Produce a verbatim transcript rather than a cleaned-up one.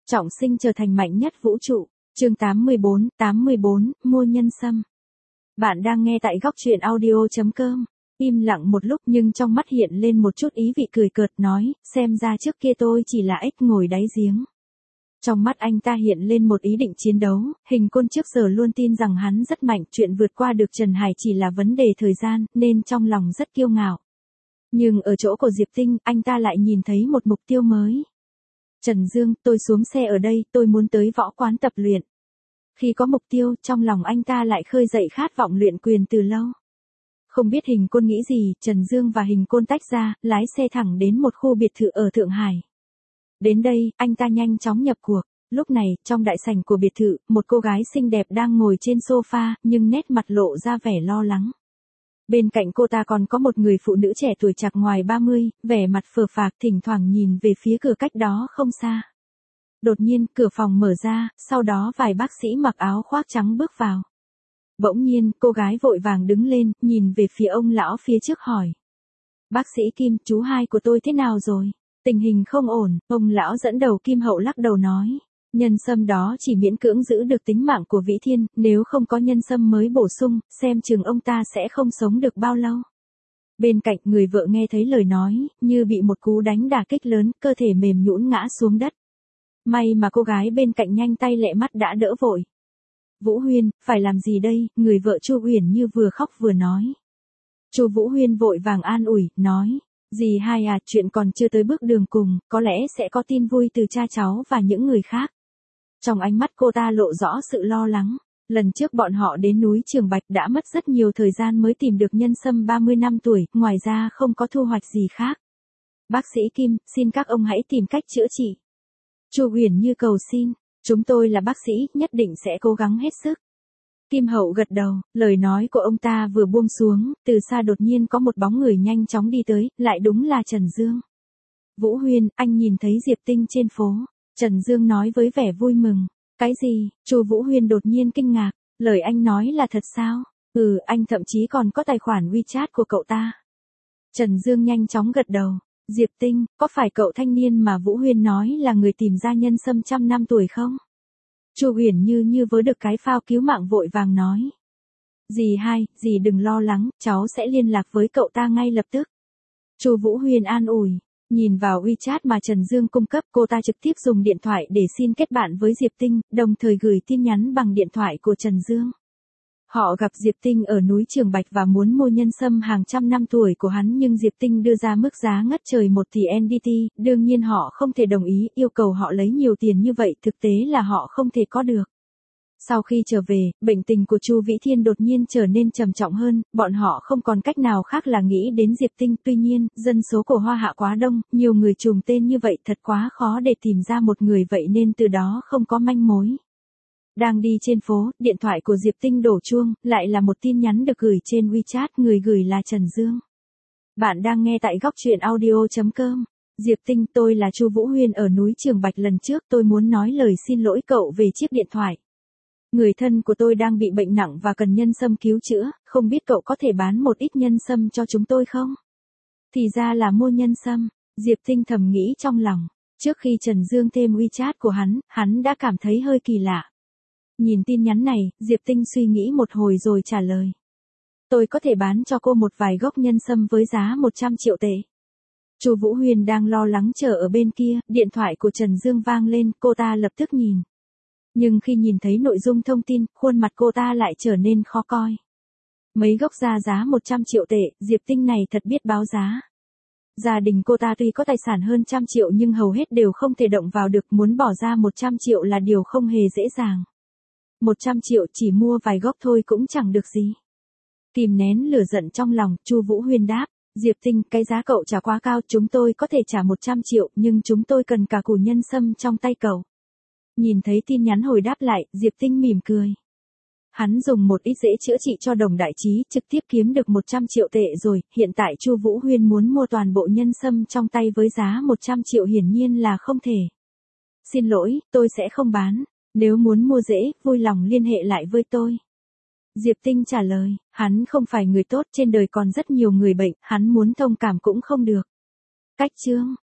Trọng sinh trở thành mạnh nhất vũ trụ. Chương tám mươi bốn, tám mươi bốn, mua nhân sâm. Bạn đang nghe tại góc truyện audio chấm com. Im lặng một lúc nhưng trong mắt hiện lên một chút ý vị cười cợt nói, xem ra trước kia tôi chỉ là ếch ngồi đáy giếng. Trong mắt anh ta hiện lên một ý định chiến đấu, Hình Côn trước giờ luôn tin rằng hắn rất mạnh, chuyện vượt qua được Trần Hải chỉ là vấn đề thời gian, nên trong lòng rất kiêu ngạo. Nhưng ở chỗ của Diệp Tinh, anh ta lại nhìn thấy một mục tiêu mới. Trần Dương, tôi xuống xe ở đây, tôi muốn tới võ quán tập luyện. Khi có mục tiêu, trong lòng anh ta lại khơi dậy khát vọng luyện quyền từ lâu. Không biết Hình Côn nghĩ gì, Trần Dương và Hình Côn tách ra, lái xe thẳng đến một khu biệt thự ở Thượng Hải. Đến đây, anh ta nhanh chóng nhập cuộc. Lúc này, trong đại sảnh của biệt thự, một cô gái xinh đẹp đang ngồi trên sofa, nhưng nét mặt lộ ra vẻ lo lắng. Bên cạnh cô ta còn có một người phụ nữ trẻ tuổi chạc ngoài ba mươi, vẻ mặt phờ phạc thỉnh thoảng nhìn về phía cửa cách đó không xa. Đột nhiên, cửa phòng mở ra, sau đó vài bác sĩ mặc áo khoác trắng bước vào. Bỗng nhiên, cô gái vội vàng đứng lên, nhìn về phía ông lão phía trước hỏi. Bác sĩ Kim, chú hai của tôi thế nào rồi? Tình hình không ổn, ông lão dẫn đầu Kim Hậu lắc đầu nói. Nhân sâm đó chỉ miễn cưỡng giữ được tính mạng của Vĩ Thiên, nếu không có nhân sâm mới bổ sung, xem chừng ông ta sẽ không sống được bao lâu. Bên cạnh người vợ nghe thấy lời nói, như bị một cú đánh đả kích lớn, cơ thể mềm nhũn ngã xuống đất. May mà cô gái bên cạnh nhanh tay lẹ mắt đã đỡ vội. Vũ Huyên, phải làm gì đây? Người vợ Chu Uyển Như vừa khóc vừa nói. Chu Vũ Huyên vội vàng an ủi, nói. Dì hai à, chuyện còn chưa tới bước đường cùng, có lẽ sẽ có tin vui từ cha cháu và những người khác. Trong ánh mắt cô ta lộ rõ sự lo lắng. Lần trước bọn họ đến núi Trường Bạch đã mất rất nhiều thời gian mới tìm được nhân sâm ba mươi năm tuổi, ngoài ra không có thu hoạch gì khác. Bác sĩ Kim, xin các ông hãy tìm cách chữa trị. Chu Uyển Như cầu xin, chúng tôi là bác sĩ, nhất định sẽ cố gắng hết sức. Kim Hậu gật đầu, lời nói của ông ta vừa buông xuống, từ xa đột nhiên có một bóng người nhanh chóng đi tới, lại đúng là Trần Dương. Vũ Huyên, anh nhìn thấy Diệp Tinh trên phố. Trần Dương nói với vẻ vui mừng. Cái gì? Chu Vũ Huyên đột nhiên kinh ngạc, lời anh nói là thật sao? Ừ, anh thậm chí còn có tài khoản WeChat của cậu ta. Trần Dương nhanh chóng gật đầu. Diệp Tinh, có phải cậu thanh niên mà Vũ Huyên nói là người tìm ra nhân sâm trăm năm tuổi không? Chu Uyển Như như với được cái phao cứu mạng vội vàng nói. Dì hai, dì đừng lo lắng, cháu sẽ liên lạc với cậu ta ngay lập tức. Chu Vũ Huyên an ủi. Nhìn vào WeChat mà Trần Dương cung cấp, cô ta trực tiếp dùng điện thoại để xin kết bạn với Diệp Tinh, đồng thời gửi tin nhắn bằng điện thoại của Trần Dương. Họ gặp Diệp Tinh ở núi Trường Bạch và muốn mua nhân sâm hàng trăm năm tuổi của hắn, nhưng Diệp Tinh đưa ra mức giá ngất trời một tỷ en đê tê, đương nhiên họ không thể đồng ý, yêu cầu họ lấy nhiều tiền như vậy thực tế là họ không thể có được. Sau khi trở về, bệnh tình của Chu Vĩ Thiên đột nhiên trở nên trầm trọng hơn, bọn họ không còn cách nào khác là nghĩ đến Diệp Tinh, tuy nhiên, dân số của Hoa Hạ quá đông, nhiều người trùng tên như vậy thật quá khó để tìm ra một người, vậy nên từ đó không có manh mối. Đang đi trên phố, điện thoại của Diệp Tinh đổ chuông, lại là một tin nhắn được gửi trên WeChat, người gửi là Trần Dương. Bạn đang nghe tại góc truyện audio chấm com. Diệp Tinh, tôi là Chu Vũ Huyên ở núi Trường Bạch, lần trước tôi muốn nói lời xin lỗi cậu về chiếc điện thoại. Người thân của tôi đang bị bệnh nặng và cần nhân sâm cứu chữa, không biết cậu có thể bán một ít nhân sâm cho chúng tôi không? Thì ra là mua nhân sâm, Diệp Tinh thầm nghĩ trong lòng. Trước khi Trần Dương thêm WeChat của hắn, hắn đã cảm thấy hơi kỳ lạ. Nhìn tin nhắn này, Diệp Tinh suy nghĩ một hồi rồi trả lời. Tôi có thể bán cho cô một vài gốc nhân sâm với giá một trăm triệu tệ. Chu Vũ Huyên đang lo lắng chờ ở bên kia, điện thoại của Trần Dương vang lên, cô ta lập tức nhìn. Nhưng khi nhìn thấy nội dung thông tin, khuôn mặt cô ta lại trở nên khó coi. Mấy gốc ra giá một trăm triệu tệ, Diệp Tinh này thật biết báo giá. Gia đình cô ta tuy có tài sản hơn trăm triệu nhưng hầu hết đều không thể động vào được, muốn bỏ ra một trăm triệu là điều không hề dễ dàng. một trăm triệu chỉ mua vài gốc thôi cũng chẳng được gì. Kìm nén lửa giận trong lòng, Chu Vũ Huyên đáp, Diệp Tinh, cái giá cậu trả quá cao, chúng tôi có thể trả một trăm triệu, nhưng chúng tôi cần cả củ nhân sâm trong tay cậu. Nhìn thấy tin nhắn hồi đáp lại, Diệp Tinh mỉm cười. Hắn dùng một ít dễ chữa trị cho Đồng Đại Trí, trực tiếp kiếm được một trăm triệu tệ rồi, hiện tại Chu Vũ Huyên muốn mua toàn bộ nhân sâm trong tay với giá một trăm triệu hiển nhiên là không thể. Xin lỗi, tôi sẽ không bán, nếu muốn mua dễ, vui lòng liên hệ lại với tôi. Diệp Tinh trả lời, hắn không phải người tốt, trên đời còn rất nhiều người bệnh, hắn muốn thông cảm cũng không được. Cách chương